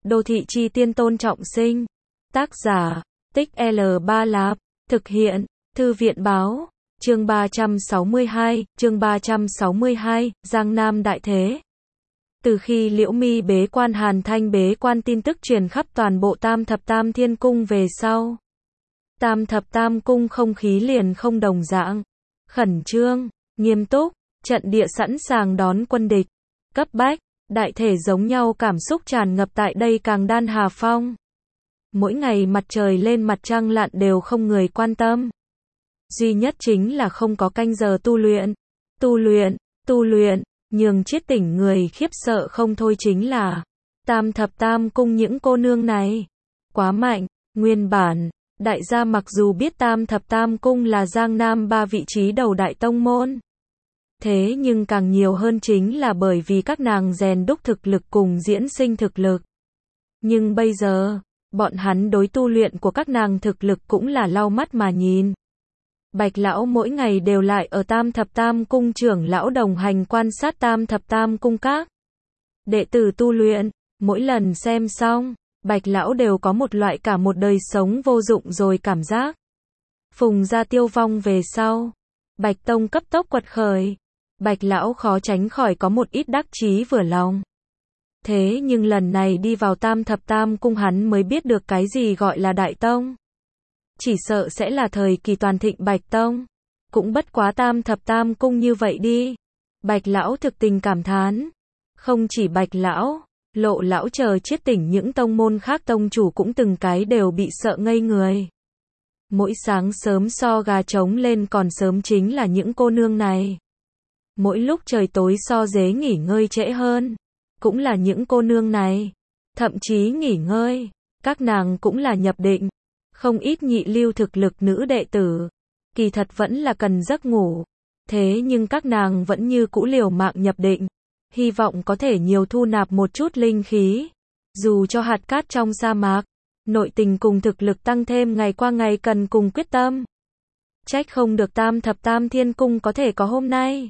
Đô thị chi tiên Tôn Trọng Sinh. Tác giả, Tích L3 Lạp. Thực hiện, Thư viện báo. Chương 362, Giang Nam đại thế. Từ khi Liễu Mi bế quan Hàn Thanh bế quan tin tức truyền khắp toàn bộ Tam Thập Tam Thiên Cung về sau. Tam Thập Tam Cung không khí liền không đồng dạng. Khẩn trương, nghiêm túc, trận địa sẵn sàng đón quân địch. Cấp bách, đại thể giống nhau cảm xúc tràn ngập tại đây Càng Đan Hà Phong. Mỗi ngày mặt trời lên mặt trăng lặn đều không người quan tâm. Duy nhất chính là không có canh giờ tu luyện, nhường Chiết Tỉnh người khiếp sợ không thôi chính là Tam Thập Tam Cung những cô nương này. Quá mạnh, nguyên bản, đại gia mặc dù biết Tam Thập Tam Cung là Giang Nam ba vị trí đầu đại tông môn. Thế nhưng càng nhiều hơn chính là bởi vì các nàng rèn đúc thực lực cùng diễn sinh thực lực. Nhưng bây giờ, bọn hắn đối tu luyện của các nàng thực lực cũng là lau mắt mà nhìn. Bạch lão mỗi ngày đều lại ở Tam Thập Tam Cung trưởng lão đồng hành quan sát Tam Thập Tam Cung các đệ tử tu luyện. Mỗi lần xem xong, Bạch lão đều có một loại cả một đời sống vô dụng rồi cảm giác. Phùng gia tiêu vong về sau, Bạch tông cấp tốc quật khởi. Bạch lão khó tránh khỏi có một ít đắc chí vừa lòng. Thế nhưng lần này đi vào Tam Thập Tam Cung hắn mới biết được cái gì gọi là đại tông. Chỉ sợ sẽ là thời kỳ toàn thịnh Bạch tông. Cũng bất quá Tam Thập Tam Cung như vậy đi. Bạch lão thực tình cảm thán. Không chỉ Bạch lão, Lộ lão chờ Chiết Tỉnh những tông môn khác tông chủ cũng từng cái đều bị sợ ngây người. Mỗi sáng sớm so gà trống lên còn sớm chính là những cô nương này. Mỗi lúc trời tối so dế nghỉ ngơi trễ hơn, cũng là những cô nương này. Thậm chí nghỉ ngơi, các nàng cũng là nhập định. Không ít nhị lưu thực lực nữ đệ tử, kỳ thật vẫn là cần giấc ngủ. Thế nhưng các nàng vẫn như cũ liều mạng nhập định, hy vọng có thể nhiều thu nạp một chút linh khí. Dù cho hạt cát trong sa mạc, nội tình cùng thực lực tăng thêm ngày qua ngày cần cùng quyết tâm. Trách không được Tam Thập Tam Thiên Cung có thể có hôm nay.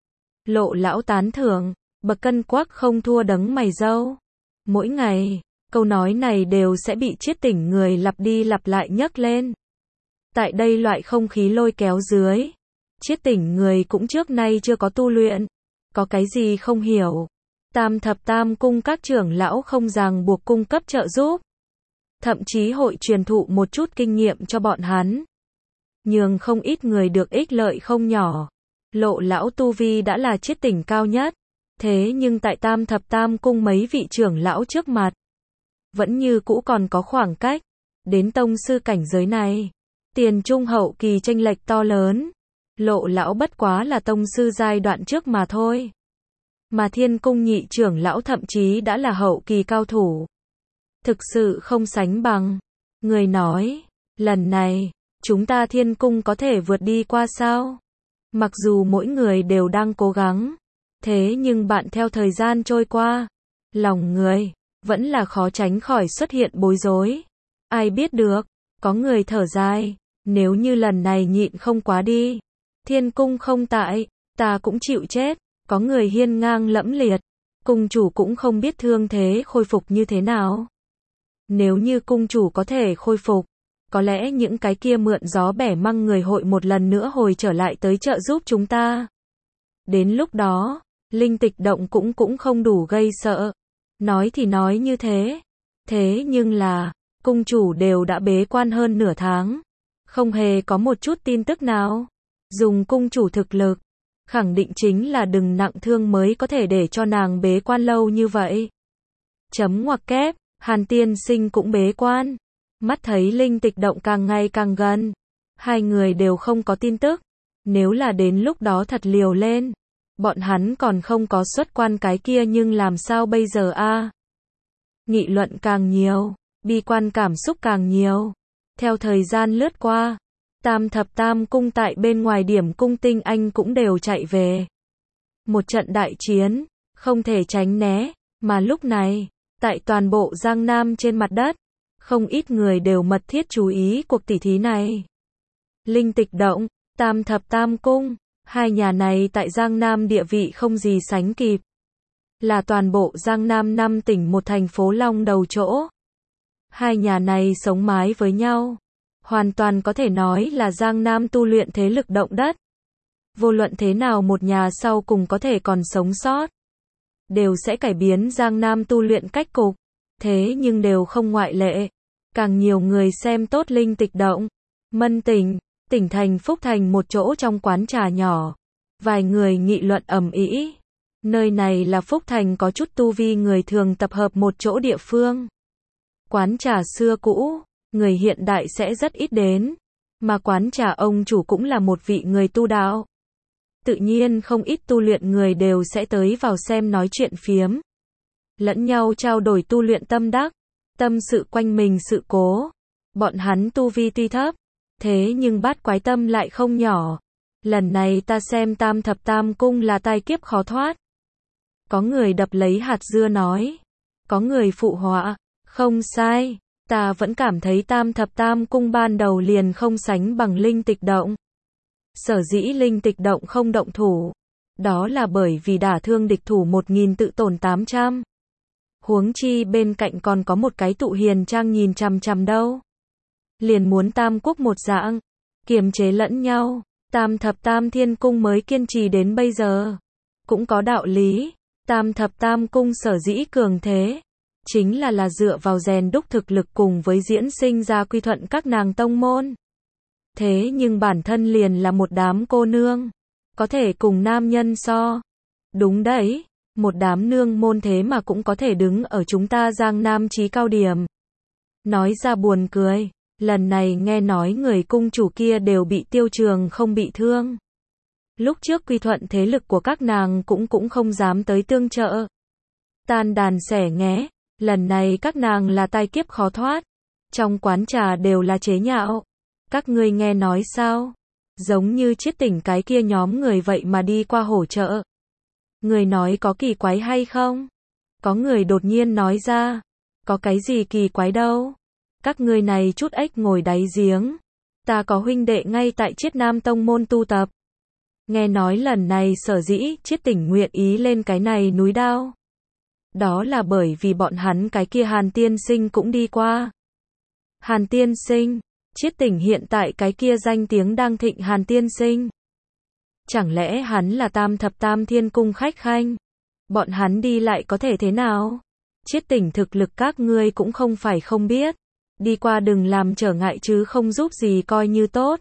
Lộ lão tán thưởng, bậc cân quắc không thua đấng mày râu. Mỗi ngày, câu nói này đều sẽ bị Chiết Tỉnh người lặp đi lặp lại nhắc lên. Tại đây loại không khí lôi kéo dưới, Chiết Tỉnh người cũng trước nay chưa có tu luyện. Có cái gì không hiểu. Tam Thập Tam Cung các trưởng lão không ràng buộc cung cấp trợ giúp. Thậm chí hội truyền thụ một chút kinh nghiệm cho bọn hắn. Nhường không ít người được ích lợi không nhỏ. Lộ lão tu vi đã là Chiết Tỉnh cao nhất. Thế nhưng tại Tam Thập Tam Cung mấy vị trưởng lão trước mặt, vẫn như cũ còn có khoảng cách. Đến tông sư cảnh giới này, tiền trung hậu kỳ chênh lệch to lớn. Lộ lão bất quá là tông sư giai đoạn trước mà thôi. Mà Thiên Cung nhị trưởng lão thậm chí đã là hậu kỳ cao thủ. Thực sự không sánh bằng. Người nói, lần này, chúng ta Thiên Cung có thể vượt đi qua sao? Mặc dù mỗi người đều đang cố gắng, thế nhưng bạn theo thời gian trôi qua, lòng người vẫn là khó tránh khỏi xuất hiện bối rối. Ai biết được, có người thở dài, nếu như lần này nhịn không quá đi, Thiên Cung không tại, ta cũng chịu chết. Có người hiên ngang lẫm liệt, cung chủ cũng không biết thương thế khôi phục như thế nào. Nếu như cung chủ có thể khôi phục, có lẽ những cái kia mượn gió bẻ măng người hội một lần nữa hồi trở lại tới trợ giúp chúng ta. Đến lúc đó, linh tịch động cũng không đủ gây sợ. Nói thì nói như thế. Thế nhưng là, cung chủ đều đã bế quan hơn nửa tháng. Không hề có một chút tin tức nào. Dùng cung chủ thực lực, khẳng định chính là đừng nặng thương mới có thể để cho nàng bế quan lâu như vậy. Chấm ngoặc kép, Hàn tiên sinh cũng bế quan. Mắt thấy linh tịch động càng ngày càng gần. Hai người đều không có tin tức. Nếu là đến lúc đó thật liều lên, bọn hắn còn không có xuất quan cái kia nhưng làm sao bây giờ a? Nghị luận càng nhiều, bi quan cảm xúc càng nhiều. Theo thời gian lướt qua, Tam Thập Tam Cung tại bên ngoài điểm cung tinh anh cũng đều chạy về. Một trận đại chiến, không thể tránh né, mà lúc này, tại toàn bộ Giang Nam trên mặt đất, không ít người đều mật thiết chú ý cuộc tỉ thí này. Linh tịch động, Tam Thập Tam Cung, hai nhà này tại Giang Nam địa vị không gì sánh kịp. là toàn bộ Giang Nam 5 tỉnh một thành phố long đầu chỗ. Hai nhà này sống mái với nhau. Hoàn toàn có thể nói là Giang Nam tu luyện thế lực động đất. Vô luận thế nào một nhà sau cùng có thể còn sống sót, đều sẽ cải biến Giang Nam tu luyện cách cục. Thế nhưng đều không ngoại lệ. Càng nhiều người xem tốt Linh Tịch Động. Mân tỉnh, tỉnh thành Phúc Thành một chỗ trong quán trà nhỏ. Vài người nghị luận ầm ĩ. Nơi này là Phúc Thành có chút tu vi người thường tập hợp một chỗ địa phương. Quán trà xưa cũ, người hiện đại sẽ rất ít đến. Mà quán trà ông chủ cũng là một vị người tu đạo. Tự nhiên không ít tu luyện người đều sẽ tới vào xem nói chuyện phiếm. Lẫn nhau trao đổi tu luyện tâm đắc, tâm sự quanh mình sự cố. Bọn hắn tu vi tuy thấp, thế nhưng bát quái tâm lại không nhỏ. Lần này ta xem Tam Thập Tam Cung là tai kiếp khó thoát. Có người đập lấy hạt dưa nói. Có người phụ họa. Không sai, ta vẫn cảm thấy Tam Thập Tam Cung ban đầu liền không sánh bằng Linh Tịch Động. Sở dĩ Linh Tịch Động không động thủ, đó là bởi vì đả thương địch thủ 1000 tự tổn 800. Huống chi bên cạnh còn có một cái tụ hiền trang nhìn chằm chằm đâu. Liền muốn tam quốc một dạng, kiềm chế lẫn nhau. Tam Thập Tam Thiên Cung mới kiên trì đến bây giờ. Cũng có đạo lý, Tam Thập Tam Cung sở dĩ cường thế, chính là dựa vào rèn đúc thực lực cùng với diễn sinh ra quy thuận các nàng tông môn. Thế nhưng bản thân liền là một đám cô nương, có thể cùng nam nhân so. Đúng đấy, một đám nương môn thế mà cũng có thể đứng ở chúng ta Giang Nam chí cao điểm. Nói ra buồn cười, lần này nghe nói người cung chủ kia đều bị Tiêu Trường không bị thương. Lúc trước quy thuận thế lực của các nàng cũng không dám tới tương trợ. Tan đàn xẻ nghé, lần này các nàng là tai kiếp khó thoát. Trong quán trà đều là chế nhạo. Các ngươi nghe nói sao? Giống như Chiết Tỉnh cái kia nhóm người vậy mà đi qua hỗ trợ. Người nói có kỳ quái hay không? Có người đột nhiên nói ra. Có cái gì kỳ quái đâu? Các ngươi này chút ếch ngồi đáy giếng. Ta có huynh đệ ngay tại Chiết Nam Tông môn tu tập. Nghe nói lần này sở dĩ Chiết Tỉnh nguyện ý lên cái này núi đao. Đó là bởi vì bọn hắn cái kia Hàn Tiên Sinh cũng đi qua. Hàn Tiên Sinh, Chiết Tỉnh hiện tại cái kia danh tiếng đang thịnh Hàn Tiên Sinh. Chẳng lẽ hắn là Tam Thập Tam Thiên Cung khách khanh? Bọn hắn đi lại có thể thế nào? Chiết Tỉnh thực lực các ngươi cũng không phải không biết. Đi qua đừng làm trở ngại chứ không giúp gì coi như tốt.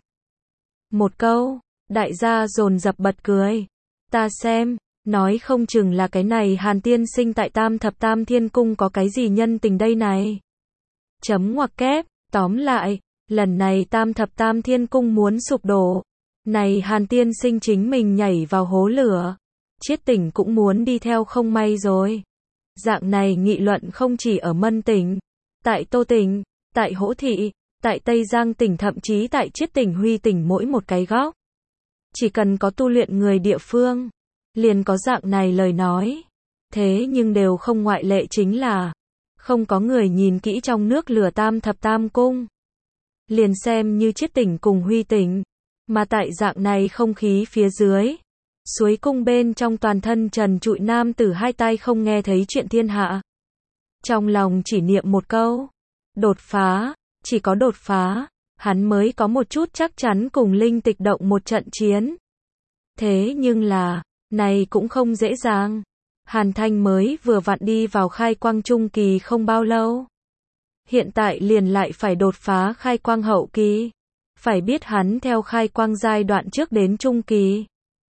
Một câu, đại gia dồn dập bật cười. Ta xem, nói không chừng là cái này Hàn Tiên Sinh tại Tam Thập Tam Thiên Cung có cái gì nhân tình đây này. Chấm ngoặc kép, tóm lại, lần này Tam Thập Tam Thiên Cung muốn sụp đổ. Này Hàn Tiên Sinh chính mình nhảy vào hố lửa. Chiết Tỉnh cũng muốn đi theo không may rồi. Dạng này nghị luận không chỉ ở Mân Tỉnh, tại Tô Tỉnh, tại Hỗ Thị, tại Tây Giang Tỉnh thậm chí tại Chiết Tỉnh Huy Tỉnh mỗi một cái góc. Chỉ cần có tu luyện người địa phương, liền có dạng này lời nói. Thế nhưng đều không ngoại lệ chính là, không có người nhìn kỹ trong nước lửa Tam Thập Tam Cung. Liền xem như Chiết Tỉnh cùng Huy Tỉnh, mà tại dạng này không khí phía dưới, suối cung bên trong toàn thân trần trụi nam tử hai tay không nghe thấy chuyện thiên hạ. Trong lòng chỉ niệm một câu, đột phá, chỉ có đột phá, hắn mới có một chút chắc chắn cùng Linh Tịch Động một trận chiến. Thế nhưng là, này cũng không dễ dàng. Hàn Thanh mới vừa vặn đi vào khai quang trung kỳ không bao lâu. Hiện tại liền lại phải đột phá khai quang hậu kỳ. Phải biết hắn theo khai quang giai đoạn trước đến trung kỳ.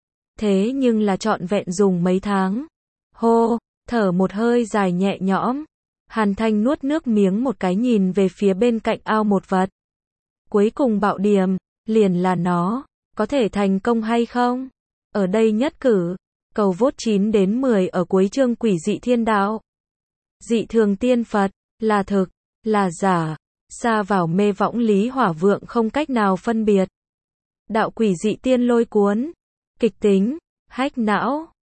Thế nhưng là trọn vẹn dùng mấy tháng. Hô, thở một hơi dài nhẹ nhõm. Hàn Thanh nuốt nước miếng một cái nhìn về phía bên cạnh ao một vật. Cuối cùng bạo điểm, liền là nó, có thể thành công hay không? Ở đây nhất cử, cầu vote 9 đến 10 ở cuối chương Quỷ Dị Thiên Đạo. Dị thường tiên Phật, là thực, là giả, xa vào mê võng lý hỏa vượng không cách nào phân biệt. Đạo Quỷ Dị Tiên Lôi Cuốn, kịch tính, hách não.